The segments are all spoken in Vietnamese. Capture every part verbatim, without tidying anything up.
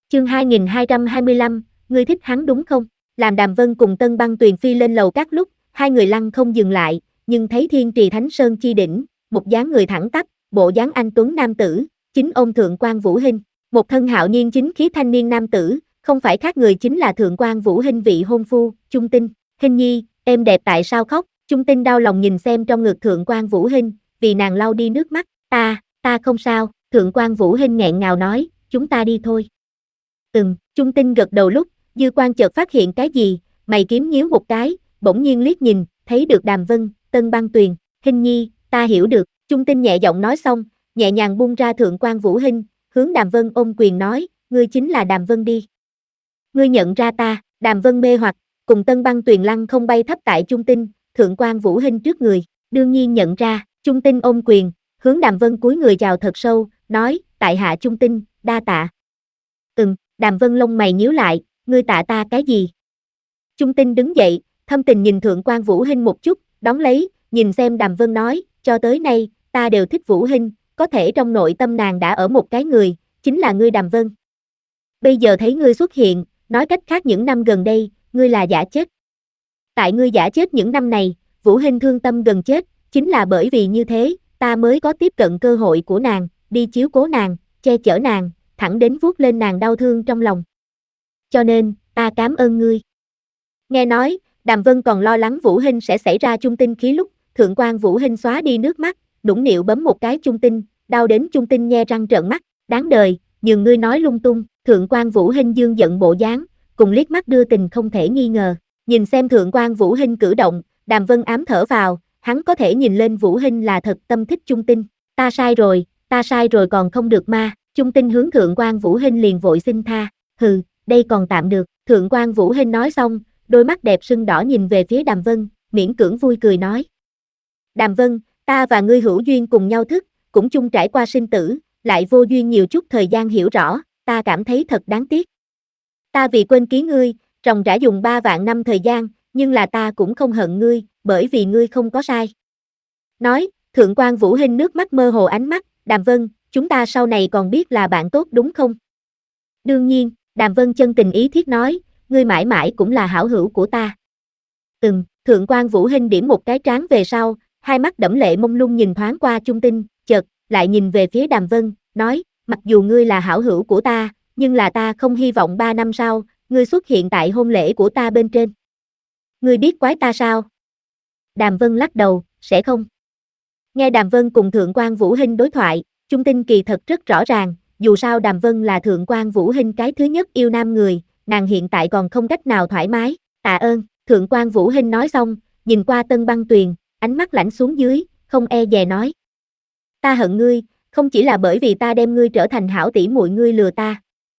Chương hai nghìn hai trăm hai mươi lăm, ngươi thích hắn đúng không? Làm Đàm Vân cùng Tân Băng Tuyền phi lên lầu các lúc, hai người lăng không dừng lại, nhưng thấy Thiên Trì Thánh Sơn chi đỉnh, một dáng người thẳng tắp, bộ dáng anh tuấn nam tử, chính ôm Thượng quan Vũ Hinh, một thân hạo nhiên chính khí thanh niên nam tử, không phải khác người chính là Thượng quan Vũ Hinh vị hôn phu, Chung Tinh. Hinh nhi, em đẹp tại sao khóc? Chung Tinh đau lòng nhìn xem trong ngực Thượng quan Vũ Hinh, vì nàng lau đi nước mắt, ta, ta không sao, Thượng quan Vũ Hinh nghẹn ngào nói, chúng ta đi thôi. Ừm, Chung Tinh gật đầu lúc, dư quan chợt phát hiện cái gì, mày kiếm nhíu một cái, bỗng nhiên liếc nhìn, thấy được Đàm Vân, Tân Băng Tuyền, Hinh nhi, ta hiểu được, Chung Tinh nhẹ giọng nói xong, nhẹ nhàng buông ra Thượng quan Vũ Hinh, hướng Đàm Vân ôm quyền nói, ngươi chính là Đàm Vân đi. Ngươi nhận ra ta, Đàm Vân mê hoặc, cùng Tân Băng Tuyền lăng không bay thấp tại Chung Tinh, Thượng quan Vũ Hinh trước người, đương nhiên nhận ra, Chung Tinh ôm quyền, hướng Đàm Vân cúi người chào thật sâu, nói, tại hạ Chung Tinh, đa tạ. Ừm, Đàm Vân lông mày nhíu lại, ngươi tạ ta cái gì? Chung Tinh đứng dậy, thâm tình nhìn Thượng quan Vũ Hinh một chút, đón lấy, nhìn xem Đàm Vân nói, cho tới nay, ta đều thích Vũ Hinh, có thể trong nội tâm nàng đã ở một cái người, chính là ngươi Đàm Vân. Bây giờ thấy ngươi xuất hiện, nói cách khác những năm gần đây, ngươi là giả chết. Tại ngươi giả chết những năm này, Vũ Hinh thương tâm gần chết, chính là bởi vì như thế, ta mới có tiếp cận cơ hội của nàng, đi chiếu cố nàng, che chở nàng, thẳng đến vuốt lên nàng đau thương trong lòng. Cho nên, ta cảm ơn ngươi. Nghe nói, Đàm Vân còn lo lắng Vũ Hinh sẽ xảy ra Chung Tinh khí lúc, Thượng quan Vũ Hinh xóa đi nước mắt, nũng nịu bấm một cái Chung Tinh, đau đến Chung Tinh nhe răng trợn mắt, đáng đời, nhường ngươi nói lung tung, Thượng quan Vũ Hinh dương giận bộ dáng, cùng liếc mắt đưa tình không thể nghi ngờ, nhìn xem Thượng quan Vũ Hinh cử động, Đàm Vân ám thở vào, hắn có thể nhìn lên Vũ Hinh là thật tâm thích Chung Tinh, ta sai rồi, ta sai rồi còn không được ma, Chung Tinh hướng Thượng quan Vũ Hinh liền vội xin tha, hừ, đây còn tạm được, Thượng quan Vũ Hinh nói xong, đôi mắt đẹp sưng đỏ nhìn về phía Đàm Vân, miễn cưỡng vui cười nói. Đàm Vân, ta và ngươi hữu duyên cùng nhau thức, cũng chung trải qua sinh tử, lại vô duyên nhiều chút thời gian hiểu rõ, ta cảm thấy thật đáng tiếc. Ta vì quên ký ngươi, ròng rã dùng ba vạn năm thời gian, nhưng là ta cũng không hận ngươi, bởi vì ngươi không có sai. Nói, Thượng quan Vũ Hinh nước mắt mơ hồ ánh mắt, Đàm Vân, chúng ta sau này còn biết là bạn tốt đúng không? Đương nhiên, Đàm Vân chân tình ý thiết nói, ngươi mãi mãi cũng là hảo hữu của ta. Ừm, Thượng quan Vũ Hinh điểm một cái trán về sau, hai mắt đẫm lệ mông lung nhìn thoáng qua Chung Tinh, chợt, lại nhìn về phía Đàm Vân, nói, mặc dù ngươi là hảo hữu của ta, nhưng là ta không hy vọng ba năm sau, ngươi xuất hiện tại hôn lễ của ta bên trên. Ngươi biết quái ta sao? Đàm Vân lắc đầu, sẽ không. Nghe Đàm Vân cùng Thượng quan Vũ Hinh đối thoại, Chung Tinh kỳ thật rất rõ ràng, dù sao Đàm Vân là Thượng quan Vũ Hinh cái thứ nhất yêu nam người, nàng hiện tại còn không cách nào thoải mái, tạ ơn, Thượng quan Vũ Hinh nói xong, nhìn qua Tân Băng Tuyền, ánh mắt lạnh xuống dưới, không e dè nói. Ta hận ngươi, không chỉ là bởi vì ta đem ngươi trở thành hảo tỷ muội ngươi lừa ta.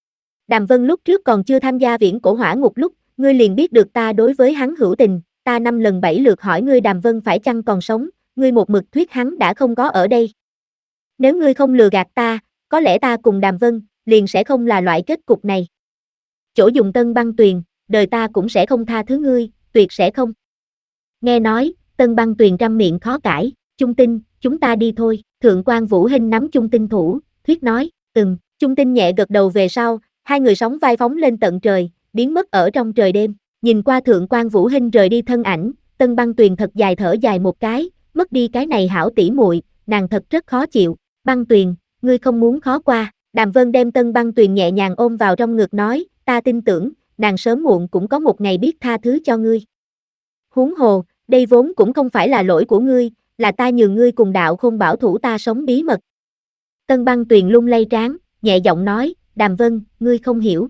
Đàm Vân lúc trước còn chưa tham gia viễn cổ hỏa ngục lúc, ngươi liền biết được ta đối với hắn hữu tình, ta năm lần bảy lượt hỏi ngươi Đàm Vân phải chăng còn sống, ngươi một mực thuyết hắn đã không có ở đây. Nếu ngươi không lừa gạt ta, có lẽ ta cùng Đàm Vân, liền sẽ không là loại kết cục này. Chỗ dùng Tân Băng Tuyền, đời ta cũng sẽ không tha thứ ngươi, tuyệt sẽ không. Nghe nói, Tân Băng Tuyền trăm miệng khó cãi, Chung Tinh, chúng ta đi thôi, Thượng quan Vũ Hinh nắm Chung Tinh thủ, thuyết nói, ừm, Chung Tinh nhẹ gật đầu về sau, hai người sóng vai phóng lên tận trời, biến mất ở trong trời đêm, nhìn qua Thượng quan Vũ Hinh rời đi thân ảnh, Tân Băng Tuyền thật dài thở dài một cái, mất đi cái này hảo tỷ muội, nàng thật rất khó chịu, Băng Tuyền, ngươi không muốn khó qua, Đàm Vân đem Tân Băng Tuyền nhẹ nhàng ôm vào trong ngực nói, ta tin tưởng, nàng sớm muộn cũng có một ngày biết tha thứ cho ngươi. Huống hồ, đây vốn cũng không phải là lỗi của ngươi, là ta nhường ngươi cùng đạo khôn bảo thủ ta sống bí mật. Tân Băng Tuyền lung lay trán, nhẹ giọng nói, Đàm Vân, ngươi không hiểu.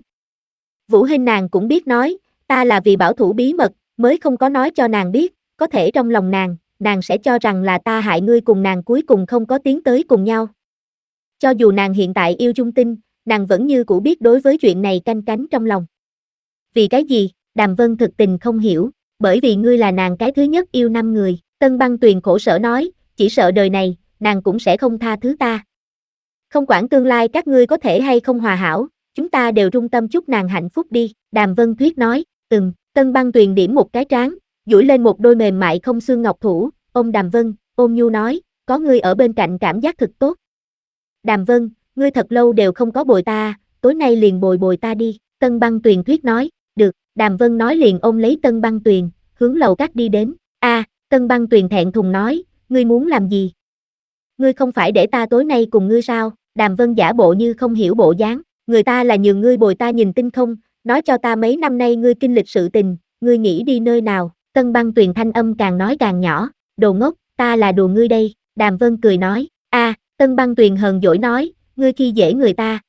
Vũ Hinh nàng cũng biết nói, ta là vì bảo thủ bí mật, mới không có nói cho nàng biết, có thể trong lòng nàng, nàng sẽ cho rằng là ta hại ngươi cùng nàng cuối cùng không có tiến tới cùng nhau. Cho dù nàng hiện tại yêu Chung Tinh, nàng vẫn như cũ biết đối với chuyện này canh cánh trong lòng. Vì cái gì? Đàm Vân thực tình không hiểu, bởi vì ngươi là nàng cái thứ nhất yêu năm người, Tân Băng Tuyền khổ sở nói, chỉ sợ đời này, nàng cũng sẽ không tha thứ ta. Không quản tương lai các ngươi có thể hay không hòa hảo, chúng ta đều trung tâm chúc nàng hạnh phúc đi, Đàm Vân thuyết nói, ừm, Tân Băng Tuyền điểm một cái trán, duỗi lên một đôi mềm mại không xương ngọc thủ, ôm Đàm Vân, ôm nhu nói, có ngươi ở bên cạnh cảm giác thực tốt. Đàm Vân, ngươi thật lâu đều không có bồi ta, tối nay liền bồi bồi ta đi, Tân Băng Tuyền thuyết nói, được, Đàm Vân nói liền ôm lấy Tân Băng Tuyền, hướng lầu các đi đến, a, Tân Băng Tuyền thẹn thùng nói, ngươi muốn làm gì? Ngươi không phải để ta tối nay cùng ngươi sao? Đàm Vân giả bộ như không hiểu bộ dáng, người ta là nhường ngươi bồi ta nhìn tinh không, nói cho ta mấy năm nay ngươi kinh lịch sự tình, ngươi nghĩ đi nơi nào? Tân Băng Tuyền thanh âm càng nói càng nhỏ, đồ ngốc, ta là đùa ngươi đây, Đàm Vân cười nói, a, Tân Băng Tuyền hờn dỗi nói, ngươi khi dễ người ta.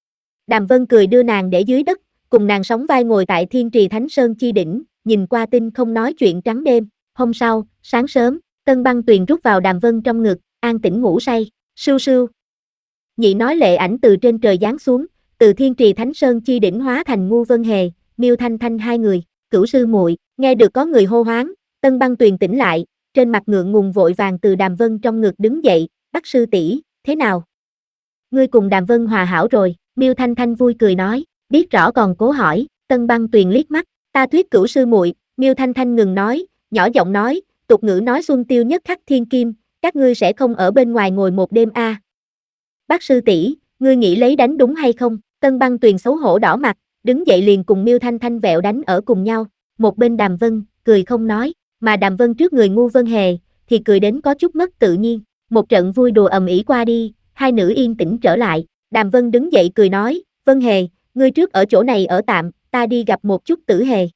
Đàm Vân cười đưa nàng để dưới đất, cùng nàng sóng vai ngồi tại Thiên Trì Thánh Sơn chi đỉnh, nhìn qua tinh không nói chuyện trắng đêm. Hôm sau, sáng sớm, Tân Băng Tuyền rút vào Đàm Vân trong ngực, an tĩnh ngủ say, sưu sưu. Nhị nói lệ ảnh từ trên trời giáng xuống, từ Thiên Trì Thánh Sơn chi đỉnh hóa thành Ngu Vân Hề, Miêu Thanh Thanh hai người, Cửu sư muội, nghe được có người hô hoáng, Tân Băng Tuyền tỉnh lại, trên mặt ngượng ngùng vội vàng từ Đàm Vân trong ngực đứng dậy, Bắc sư tỷ, thế nào? Ngươi cùng Đàm Vân hòa hảo rồi, Miêu Thanh Thanh vui cười nói, biết rõ còn cố hỏi, Tân Băng Tuyền liếc mắt, ta thuyết Cửu sư muội, Miêu Thanh Thanh ngừng nói, nhỏ giọng nói, tục ngữ nói xuân tiêu nhất khắc thiên kim, các ngươi sẽ không ở bên ngoài ngồi một đêm a. À. Bác sư tỷ, ngươi nghĩ lấy đánh đúng hay không? Tân Băng Tuyền xấu hổ đỏ mặt, đứng dậy liền cùng Miêu Thanh Thanh vẹo đánh ở cùng nhau, một bên Đàm Vân, cười không nói, mà Đàm Vân trước người Ngu Vân Hề, thì cười đến có chút mất tự nhiên, một trận vui đùa ầm ĩ qua đi, hai nữ yên tĩnh trở lại, Đàm Vân đứng dậy cười nói, Vân Hề, ngươi trước ở chỗ này ở tạm, ta đi gặp một chút Tử Hề.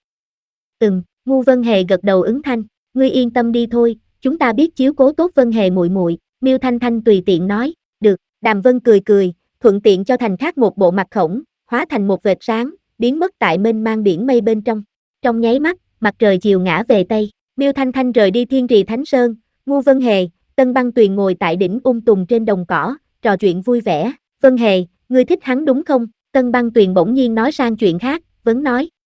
Ừm, Ngu Vân Hề gật đầu ứng thanh, ngươi yên tâm đi thôi, chúng ta biết chiếu cố tốt Vân Hề muội muội, Miêu Thanh Thanh tùy tiện nói, được, Đàm Vân cười cười, thuận tiện cho thành khác một bộ mặt khổng, hóa thành một vệt sáng, biến mất tại mênh mang biển mây bên trong. Trong nháy mắt, mặt trời chiều ngã về tây, Miêu Thanh Thanh rời đi Thiên Trì Thánh Sơn, Ngu Vân Hề, Tân Băng Tuyền ngồi tại đỉnh ung tùng trên đồng cỏ, trò chuyện vui vẻ, Vân Hề, ngươi thích hắn đúng không? Tân Băng Tuyền bỗng nhiên nói sang chuyện khác, vấn nói,